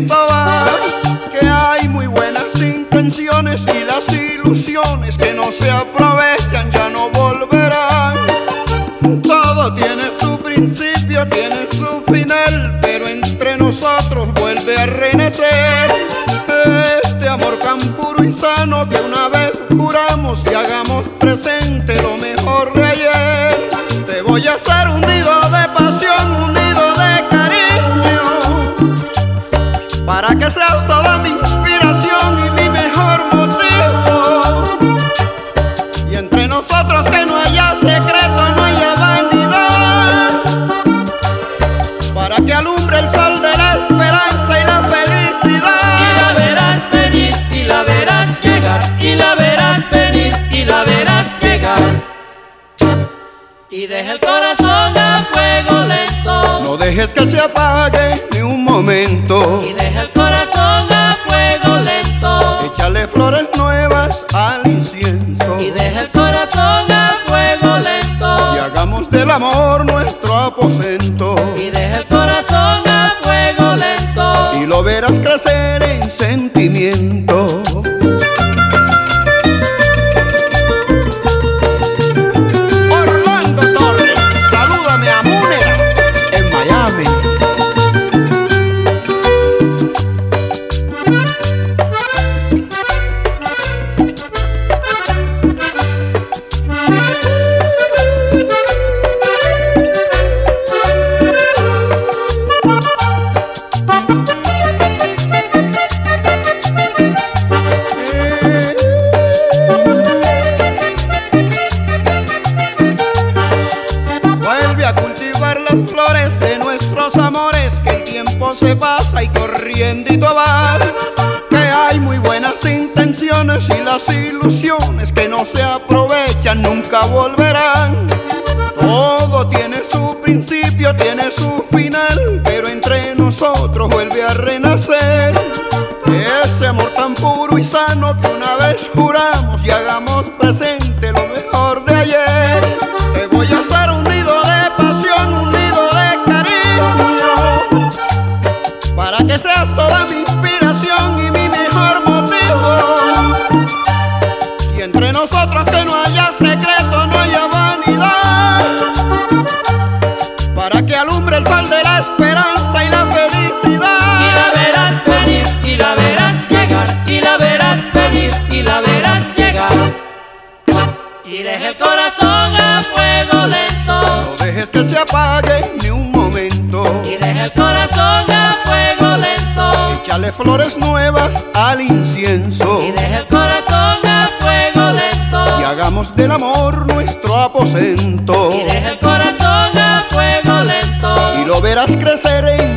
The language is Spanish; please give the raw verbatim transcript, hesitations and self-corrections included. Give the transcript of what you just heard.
va, que hay muy buenas intenciones y las ilusiones que no se aprovechan ya no volverán. Todo tiene su principio, tiene su final, pero entre nosotros vuelve a renacer este amor tan puro y sano que una vez juramos y hagamos presente lo mejor de ayer. Te voy a hacer un nido de pasión, un nido de cariño, para que seas toda mi inspiración y mi mejor motivo. Y entre nosotros que no haya secreto, no haya vanidad, para que alumbre el sol de la esperanza y la felicidad. Y la verás venir, y la verás llegar, y la verás venir, y la verás llegar. Y deja el corazón a fuego lento, No dejes que se apague ni un momento. y deja el corazón a fuego lento, Échale flores nuevas al incienso y deja el corazón a fuego lento, y hagamos del amor nuestro aposento. y deja el corazón a fuego lento, Y lo verás crecer en sentimiento. Orlando Torres, salúdame a Múnera en Miami. Vuelve a cultivar las flores de nuestros amores, que el tiempo se pasa y corriendito va, que hay muy buenas intenciones y las ilusiones que no se aprovechan nunca volverán. Todo tiene su principio, tiene su final, pero entre nosotros vuelve a renacer ese amor tan puro y sano que una vez juramos y hagamos presente lo mejor de ayer. Te voy a hacer un nido de pasión, un nido de cariño, para que seas toda mi inspiración y mi mejor motivo. Y entre nosotros que no haya secreto, no haya vanidad, para que alumbre el sol de la esperanza y la felicidad. y la verás venir, y la verás llegar, y la verás venir, y la verás llegar. Y deja el corazón a fuego lento, No dejes que se apague ni un momento. y deja el corazón a fuego lento, Échale flores nuevas al incienso y deja el corazón a fuego lento, y hagamos del amor nuestro aposento. y deja el corazón a fuego lento, Y lo verás crecer en